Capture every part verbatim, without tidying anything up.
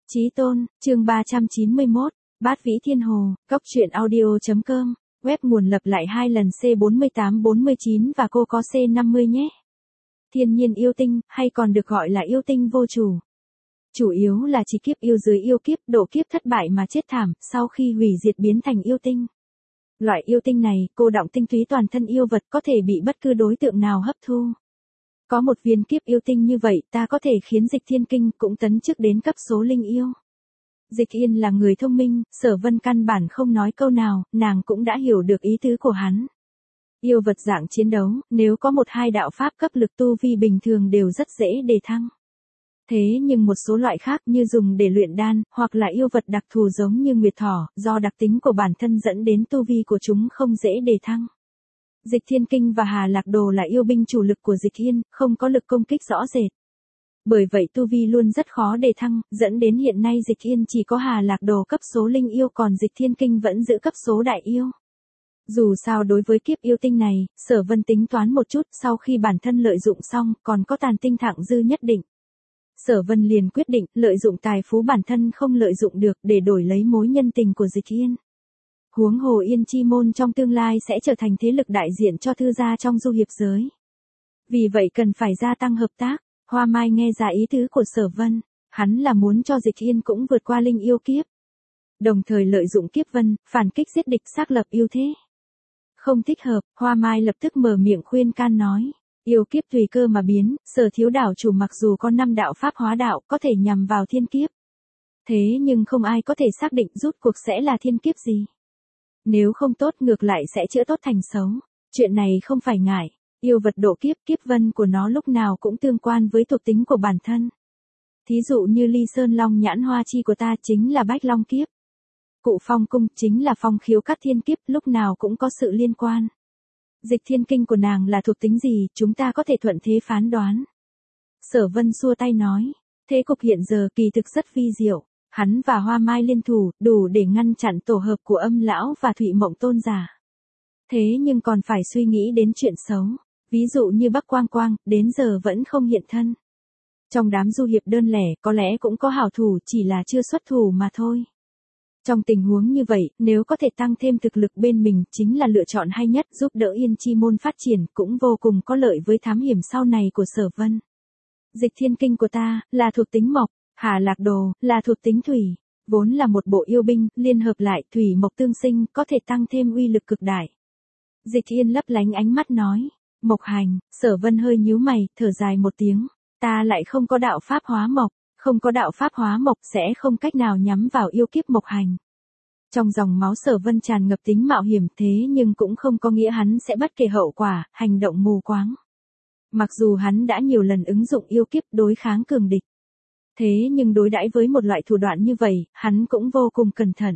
Chí tôn, chương ba trăm chín mươi mốt, Bát Vĩ Thiên Hồ, Cốc truyện audio chấm com, web nguồn lập lại hai lần C bốn tám bốn chín và cô có C năm mươi nhé. Thiên nhiên yêu tinh, hay còn được gọi là yêu tinh vô chủ. Chủ yếu là chỉ kiếp yêu dưới yêu kiếp, độ kiếp thất bại mà chết thảm, sau khi hủy diệt biến thành yêu tinh. Loại yêu tinh này, cô đọng tinh túy toàn thân yêu vật có thể bị bất cứ đối tượng nào hấp thu. Có một viên kiếp yêu tinh như vậy, ta có thể khiến Dịch Thiên Kinh cũng tấn chức đến cấp số linh yêu. Dịch Yên là người thông minh, Sở Vân căn bản không nói câu nào, nàng cũng đã hiểu được ý tứ của hắn. Yêu vật dạng chiến đấu, nếu có một hai đạo pháp cấp lực tu vi bình thường đều rất dễ đề thăng. Thế nhưng một số loại khác như dùng để luyện đan, hoặc là yêu vật đặc thù giống như Nguyệt Thỏ, do đặc tính của bản thân dẫn đến tu vi của chúng không dễ đề thăng. Dịch Thiên Kinh và Hà Lạc Đồ là yêu binh chủ lực của Dịch Yên, không có lực công kích rõ rệt. Bởi vậy tu vi luôn rất khó đề thăng, dẫn đến hiện nay Dịch Yên chỉ có Hà Lạc Đồ cấp số linh yêu còn Dịch Thiên Kinh vẫn giữ cấp số đại yêu. Dù sao đối với kiếp yêu tinh này, Sở Vân tính toán một chút, sau khi bản thân lợi dụng xong, còn có tàn tinh thặng dư nhất định. Sở Vân liền quyết định, lợi dụng tài phú bản thân không lợi dụng được để đổi lấy mối nhân tình của Dịch Yên. Huống hồ Yên Chi Môn trong tương lai sẽ trở thành thế lực đại diện cho thư gia trong du hiệp giới. Vì vậy cần phải gia tăng hợp tác. Hoa Mai nghe ra ý tứ của Sở Vân, hắn là muốn cho Dịch Yên cũng vượt qua linh yêu kiếp. Đồng thời lợi dụng kiếp vân, phản kích giết địch xác lập ưu thế. Không thích hợp, Hoa Mai lập tức mở miệng khuyên can nói. Yêu kiếp tùy cơ mà biến, Sở thiếu đảo chủ mặc dù có năm đạo pháp hóa đạo có thể nhằm vào thiên kiếp. Thế nhưng không ai có thể xác định rút cuộc sẽ là thiên kiếp gì. Nếu không tốt ngược lại sẽ chữa tốt thành xấu. Chuyện này không phải ngại. Yêu vật độ kiếp, kiếp vân của nó lúc nào cũng tương quan với thuộc tính của bản thân. Thí dụ như Ly Sơn Long nhãn hoa chi của ta chính là Bách Long kiếp. Cụ Phong cung chính là phong khiếu cắt thiên kiếp, lúc nào cũng có sự liên quan. Dịch Thiên Kinh của nàng là thuộc tính gì, chúng ta có thể thuận thế phán đoán. Sở Vân xua tay nói, thế cục hiện giờ kỳ thực rất vi diệu. Hắn và Hoa Mai liên thủ, đủ để ngăn chặn tổ hợp của Âm lão và Thụy Mộng tôn giả. Thế nhưng còn phải suy nghĩ đến chuyện xấu. Ví dụ như Bắc Quang Quang, đến giờ vẫn không hiện thân. Trong đám du hiệp đơn lẻ, có lẽ cũng có hảo thủ, chỉ là chưa xuất thủ mà thôi. Trong tình huống như vậy, nếu có thể tăng thêm thực lực bên mình, chính là lựa chọn hay nhất, giúp đỡ Yên Chi Môn phát triển, cũng vô cùng có lợi với thám hiểm sau này của Sở Vân. Dịch Thiên Kinh của ta, là thuộc tính mộc, Hà Lạc Đồ, là thuộc tính thủy. Vốn là một bộ yêu binh, liên hợp lại, thủy mộc tương sinh, có thể tăng thêm uy lực cực đại. Dịch Yên lấp lánh ánh mắt nói. Mộc hành, Sở Vân hơi nhíu mày, thở dài một tiếng. Ta lại không có đạo pháp hóa mộc, không có đạo pháp hóa mộc sẽ không cách nào nhắm vào yêu kiếp mộc hành. Trong dòng máu Sở Vân tràn ngập tính mạo hiểm, thế nhưng cũng không có nghĩa hắn sẽ bất kể hậu quả, hành động mù quáng. Mặc dù hắn đã nhiều lần ứng dụng yêu kiếp đối kháng cường địch. Thế nhưng đối đãi với một loại thủ đoạn như vậy, hắn cũng vô cùng cẩn thận.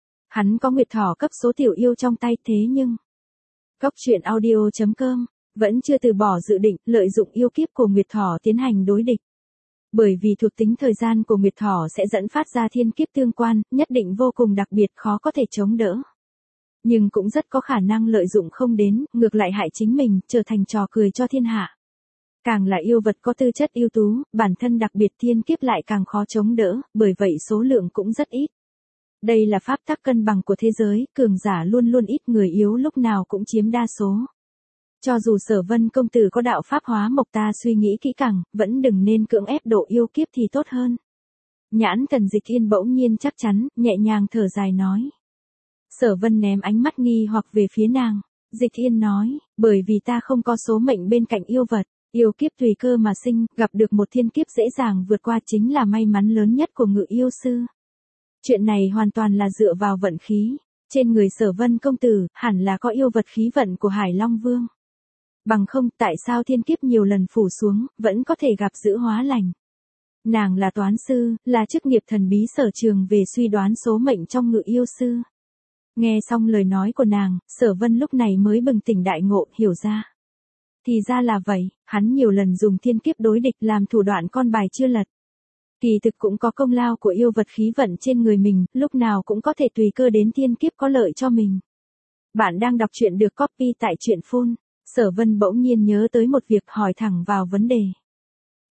Hắn có Nguyệt Thỏ cấp số tiểu yêu trong tay, thế nhưng Cốc truyện audio chấm com vẫn chưa từ bỏ dự định lợi dụng yêu kiếp của Nguyệt Thỏ tiến hành đối địch. Bởi vì thuộc tính thời gian của Nguyệt Thỏ sẽ dẫn phát ra thiên kiếp tương quan, nhất định vô cùng đặc biệt khó có thể chống đỡ. Nhưng cũng rất có khả năng lợi dụng không đến, ngược lại hại chính mình, trở thành trò cười cho thiên hạ. Càng là yêu vật có tư chất ưu tú, bản thân đặc biệt thiên kiếp lại càng khó chống đỡ, bởi vậy số lượng cũng rất ít. Đây là pháp tắc cân bằng của thế giới, cường giả luôn luôn ít, người yếu lúc nào cũng chiếm đa số. Cho dù Sở Vân công tử có đạo pháp hóa mộc, ta suy nghĩ kỹ càng, vẫn đừng nên cưỡng ép độ yêu kiếp thì tốt hơn. Nhãn Thần Dịch Yên bỗng nhiên chắc chắn, nhẹ nhàng thở dài nói. Sở Vân ném ánh mắt nghi hoặc về phía nàng. Dịch Yên nói, bởi vì ta không có số mệnh bên cạnh yêu vật, yêu kiếp tùy cơ mà sinh, gặp được một thiên kiếp dễ dàng vượt qua chính là may mắn lớn nhất của ngự yêu sư. Chuyện này hoàn toàn là dựa vào vận khí. Trên người Sở Vân công tử, hẳn là có yêu vật khí vận của Hải Long Vương. Bằng không, tại sao thiên kiếp nhiều lần phủ xuống, vẫn có thể gặp giữ hóa lành. Nàng là toán sư, là chức nghiệp thần bí sở trường về suy đoán số mệnh trong ngự yêu sư. Nghe xong lời nói của nàng, Sở Vân lúc này mới bừng tỉnh đại ngộ, hiểu ra. Thì ra là vậy, hắn nhiều lần dùng thiên kiếp đối địch làm thủ đoạn con bài chưa lật. Kỳ thực cũng có công lao của yêu vật khí vận trên người mình, lúc nào cũng có thể tùy cơ đến thiên kiếp có lợi cho mình. Bạn đang đọc truyện được copy tại truyện phun. Sở Vân bỗng nhiên nhớ tới một việc, hỏi thẳng vào vấn đề.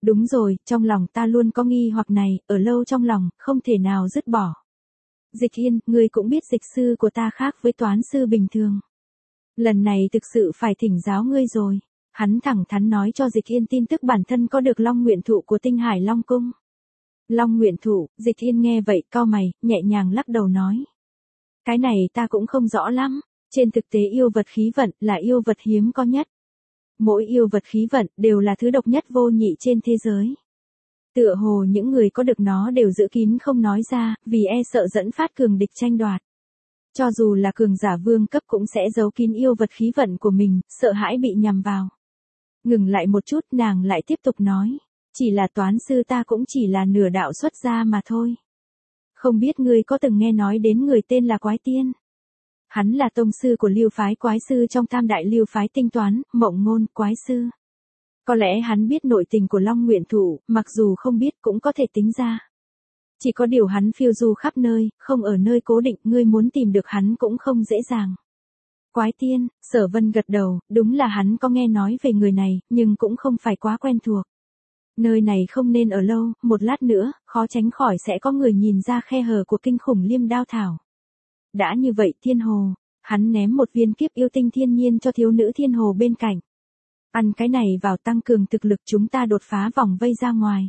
Đúng rồi, trong lòng ta luôn có nghi hoặc này, ở lâu trong lòng, không thể nào dứt bỏ. Dịch Hiên, ngươi cũng biết dịch sư của ta khác với toán sư bình thường. Lần này thực sự phải thỉnh giáo ngươi rồi. Hắn thẳng thắn nói cho Dịch Hiên tin tức bản thân có được Long Nguyện Thụ của Tinh Hải Long Cung. Long Nguyện Thụ, Dịch Hiên nghe vậy, cau mày, nhẹ nhàng lắc đầu nói. Cái này ta cũng không rõ lắm, trên thực tế yêu vật khí vận là yêu vật hiếm có nhất. Mỗi yêu vật khí vận đều là thứ độc nhất vô nhị trên thế giới. Tựa hồ những người có được nó đều giữ kín không nói ra, vì e sợ dẫn phát cường địch tranh đoạt. Cho dù là cường giả vương cấp cũng sẽ giấu kín yêu vật khí vận của mình, sợ hãi bị nhằm vào. Ngừng lại một chút, nàng lại tiếp tục nói. Chỉ là toán sư ta cũng chỉ là nửa đạo xuất gia mà thôi. Không biết ngươi có từng nghe nói đến người tên là Quái Tiên. Hắn là tông sư của Lưu phái Quái sư trong tam đại Lưu phái tinh toán, Mộng Ngôn, Quái sư. Có lẽ hắn biết nội tình của Long Nguyện Thụ, mặc dù không biết cũng có thể tính ra. Chỉ có điều hắn phiêu du khắp nơi, không ở nơi cố định, ngươi muốn tìm được hắn cũng không dễ dàng. Quái Tiên, Sở Vân gật đầu, đúng là hắn có nghe nói về người này, nhưng cũng không phải quá quen thuộc. Nơi này không nên ở lâu, một lát nữa, khó tránh khỏi sẽ có người nhìn ra khe hở của kinh khủng liêm đao thảo. Đã như vậy Thiên Hồ, hắn ném một viên kiếp yêu tinh thiên nhiên cho thiếu nữ Thiên Hồ bên cạnh. Ăn cái này vào tăng cường thực lực chúng ta đột phá vòng vây ra ngoài.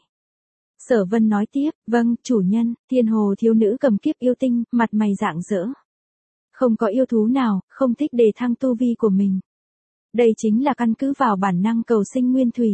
Sở Vân nói tiếp, vâng, chủ nhân. Thiên Hồ thiếu nữ cầm kiếp yêu tinh, mặt mày rạng rỡ. Không có yêu thú nào, không thích đề thăng tu vi của mình. Đây chính là căn cứ vào bản năng cầu sinh nguyên thủy.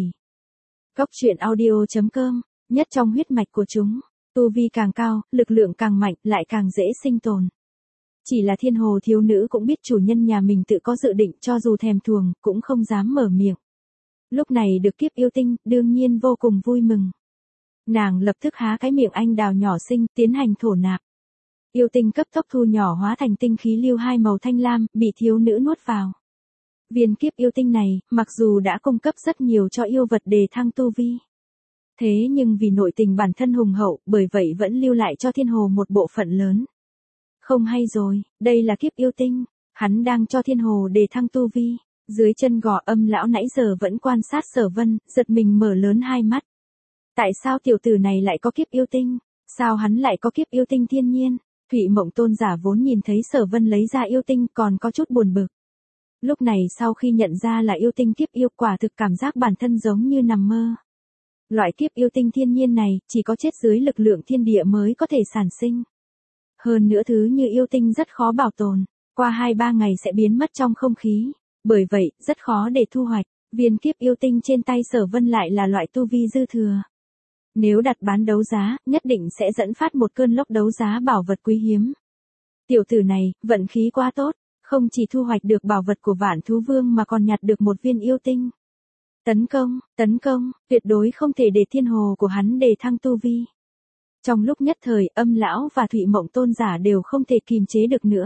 Góc truyện audio chấm com, nhất trong huyết mạch của chúng, tu vi càng cao, lực lượng càng mạnh, lại càng dễ sinh tồn. Chỉ là Thiên Hồ thiếu nữ cũng biết chủ nhân nhà mình tự có dự định, cho dù thèm thuồng, cũng không dám mở miệng. Lúc này được kiếp yêu tinh, đương nhiên vô cùng vui mừng. Nàng lập tức há cái miệng anh đào nhỏ xinh, tiến hành thổ nạp. Yêu tinh cấp tốc thu nhỏ hóa thành tinh khí lưu hai màu thanh lam, bị thiếu nữ nuốt vào. Viên kiếp yêu tinh này, mặc dù đã cung cấp rất nhiều cho yêu vật đề thăng tu vi. Thế nhưng vì nội tình bản thân hùng hậu, bởi vậy vẫn lưu lại cho Thiên Hồ một bộ phận lớn. Không hay rồi, đây là kiếp yêu tinh, hắn đang cho Thiên Hồ đề thăng tu vi. Dưới chân gò Âm lão nãy giờ vẫn quan sát Sở Vân, giật mình mở lớn hai mắt. Tại sao tiểu tử này lại có kiếp yêu tinh? Sao hắn lại có kiếp yêu tinh thiên nhiên? Thụy Mộng tôn giả vốn nhìn thấy Sở Vân lấy ra yêu tinh còn có chút buồn bực. Lúc này sau khi nhận ra là yêu tinh kiếp yêu, quả thực cảm giác bản thân giống như nằm mơ. Loại kiếp yêu tinh thiên nhiên này, chỉ có chết dưới lực lượng thiên địa mới có thể sản sinh. Hơn nữa thứ như yêu tinh rất khó bảo tồn, qua hai ba ngày sẽ biến mất trong không khí. Bởi vậy, rất khó để thu hoạch. Viên kiếp yêu tinh trên tay Sở Vân lại là loại tu vi dư thừa. Nếu đặt bán đấu giá, nhất định sẽ dẫn phát một cơn lốc đấu giá bảo vật quý hiếm. Tiểu tử này, vận khí quá tốt, không chỉ thu hoạch được bảo vật của Vạn Thú Vương mà còn nhặt được một viên yêu tinh. Tấn công, tấn công, tuyệt đối không thể để Thiên Hồ của hắn đề thăng tu vi. Trong lúc nhất thời, Âm lão và Thụy Mộng tôn giả đều không thể kìm chế được nữa.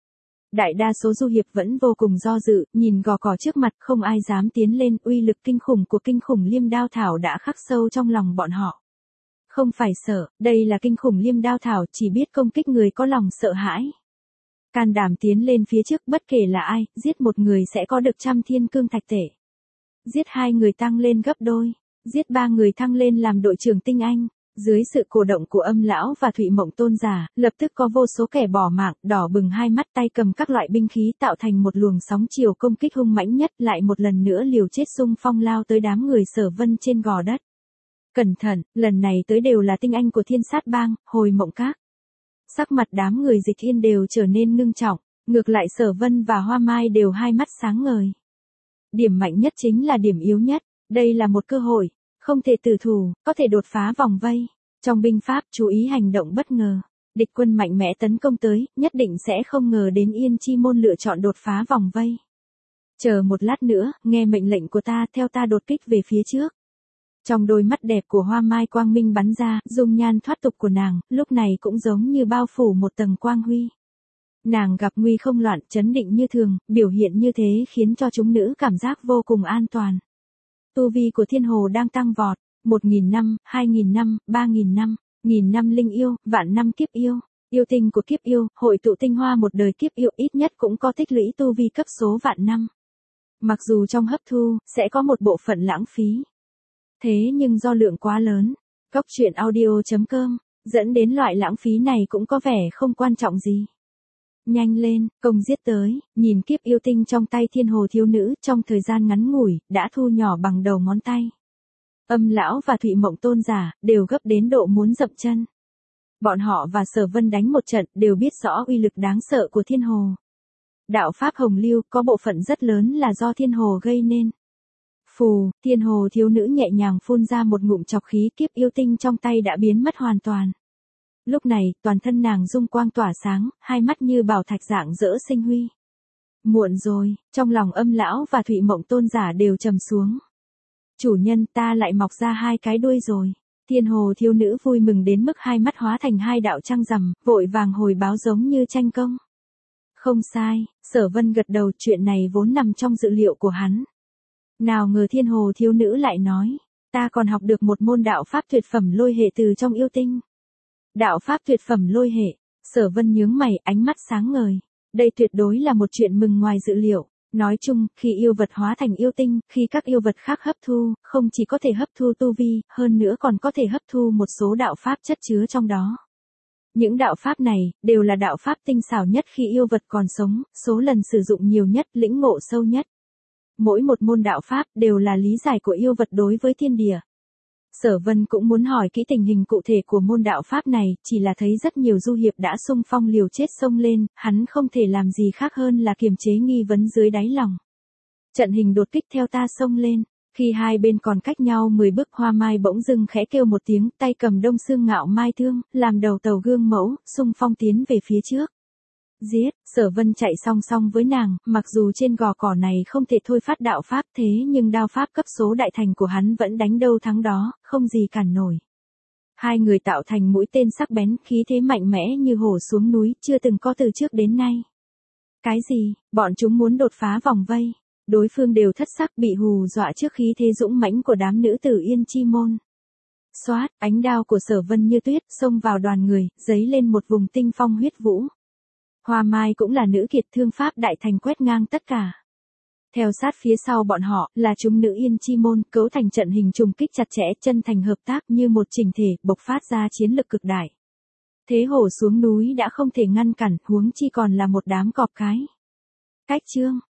Đại đa số du hiệp vẫn vô cùng do dự, nhìn gò cỏ trước mặt, không ai dám tiến lên, uy lực kinh khủng của kinh khủng liêm đao thảo đã khắc sâu trong lòng bọn họ. Không phải sợ, đây là kinh khủng liêm đao thảo, chỉ biết công kích người có lòng sợ hãi. Can đảm tiến lên phía trước, bất kể là ai, giết một người sẽ có được trăm thiên cương thạch tệ. Giết hai người tăng lên gấp đôi, giết ba người thăng lên làm đội trưởng tinh anh. Dưới sự cổ động của Âm lão và Thụy Mộng tôn giả, lập tức có vô số kẻ bỏ mạng, đỏ bừng hai mắt, tay cầm các loại binh khí tạo thành một luồng sóng chiều công kích hung mãnh nhất, lại một lần nữa liều chết xung phong lao tới đám người Sở Vân trên gò đất. Cẩn thận, lần này tới đều là tinh anh của Thiên Sát Bang, Hồi Mộng Các. Sắc mặt đám người Dịch Hiên đều trở nên ngưng trọng, ngược lại Sở Vân và Hoa Mai đều hai mắt sáng ngời. Điểm mạnh nhất chính là điểm yếu nhất, đây là một cơ hội. Không thể tử thủ, có thể đột phá vòng vây. Trong binh pháp, chú ý hành động bất ngờ. Địch quân mạnh mẽ tấn công tới, nhất định sẽ không ngờ đến Yên Chi Môn lựa chọn đột phá vòng vây. Chờ một lát nữa, nghe mệnh lệnh của ta, theo ta đột kích về phía trước. Trong đôi mắt đẹp của Hoa Mai quang minh bắn ra, dung nhan thoát tục của nàng, lúc này cũng giống như bao phủ một tầng quang huy. Nàng gặp nguy không loạn, chấn định như thường, biểu hiện như thế khiến cho chúng nữ cảm giác vô cùng an toàn. Tu vi của Thiên Hồ đang tăng vọt, một nghìn năm, hai nghìn năm, ba nghìn năm, nghìn năm linh yêu, vạn năm kiếp yêu, yêu tinh của kiếp yêu, hội tụ tinh hoa một đời kiếp yêu ít nhất cũng có tích lũy tu vi cấp số vạn năm. Mặc dù trong hấp thu, sẽ có một bộ phận lãng phí. Thế nhưng do lượng quá lớn, cốc truyện audio chấm com, dẫn đến loại lãng phí này cũng có vẻ không quan trọng gì. Nhanh lên, công giết tới, nhìn kiếp yêu tinh trong tay thiên hồ thiếu nữ trong thời gian ngắn ngủi, đã thu nhỏ bằng đầu ngón tay. Âm lão và Thụy Mộng Tôn giả, đều gấp đến độ muốn dậm chân. Bọn họ và Sở Vân đánh một trận, đều biết rõ uy lực đáng sợ của thiên hồ. Đạo pháp hồng lưu, có bộ phận rất lớn là do thiên hồ gây nên. Phù, thiên hồ thiếu nữ nhẹ nhàng phun ra một ngụm chọc khí, kiếp yêu tinh trong tay đã biến mất hoàn toàn. Lúc này, toàn thân nàng dung quang tỏa sáng, hai mắt như bảo thạch rạng rỡ sinh huy. Muộn rồi, trong lòng Âm lão và Thụy Mộng Tôn giả đều trầm xuống. Chủ nhân, ta lại mọc ra hai cái đuôi rồi. Thiên hồ thiếu nữ vui mừng đến mức hai mắt hóa thành hai đạo trăng rằm, vội vàng hồi báo giống như tranh công. Không sai, Sở Vân gật đầu, chuyện này vốn nằm trong dự liệu của hắn. Nào ngờ thiên hồ thiếu nữ lại nói, ta còn học được một môn đạo pháp tuyệt phẩm lôi hệ từ trong yêu tinh. Đạo pháp tuyệt phẩm lôi hệ, Sở Vân nhướng mày, ánh mắt sáng ngời. Đây tuyệt đối là một chuyện mừng ngoài dự liệu. Nói chung, khi yêu vật hóa thành yêu tinh, khi các yêu vật khác hấp thu, không chỉ có thể hấp thu tu vi, hơn nữa còn có thể hấp thu một số đạo pháp chất chứa trong đó. Những đạo pháp này, đều là đạo pháp tinh xảo nhất khi yêu vật còn sống, số lần sử dụng nhiều nhất, lĩnh ngộ sâu nhất. Mỗi một môn đạo pháp, đều là lý giải của yêu vật đối với thiên địa. Sở Vân cũng muốn hỏi kỹ tình hình cụ thể của môn đạo pháp này, chỉ là thấy rất nhiều du hiệp đã xung phong liều chết xông lên, hắn không thể làm gì khác hơn là kiềm chế nghi vấn dưới đáy lòng. Trận hình đột kích theo ta xông lên, khi hai bên còn cách nhau mười bước, Hoa Mai bỗng dưng khẽ kêu một tiếng, tay cầm Đông Xương Ngạo Mai thương, làm đầu tàu gương mẫu, xung phong tiến về phía trước. Giết, Sở Vân chạy song song với nàng, mặc dù trên gò cỏ này không thể thôi phát đạo pháp, thế nhưng đao pháp cấp số đại thành của hắn vẫn đánh đâu thắng đó, không gì cản nổi. Hai người tạo thành mũi tên sắc bén, khí thế mạnh mẽ như hổ xuống núi, chưa từng có từ trước đến nay. Cái gì, bọn chúng muốn đột phá vòng vây, đối phương đều thất sắc, bị hù dọa trước khí thế dũng mãnh của đám nữ tử Yên Chi môn. Xoát, ánh đao của Sở Vân như tuyết, xông vào đoàn người, giấy lên một vùng tinh phong huyết vũ. Hoa Mai cũng là nữ kiệt, thương pháp đại thành quét ngang tất cả. Theo sát phía sau bọn họ, là chúng nữ Yên Chi môn, cấu thành trận hình trùng kích chặt chẽ, chân thành hợp tác như một chỉnh thể, bộc phát ra chiến lực cực đại. Thế hổ xuống núi đã không thể ngăn cản, huống chi còn là một đám cọp cái. Cách chương,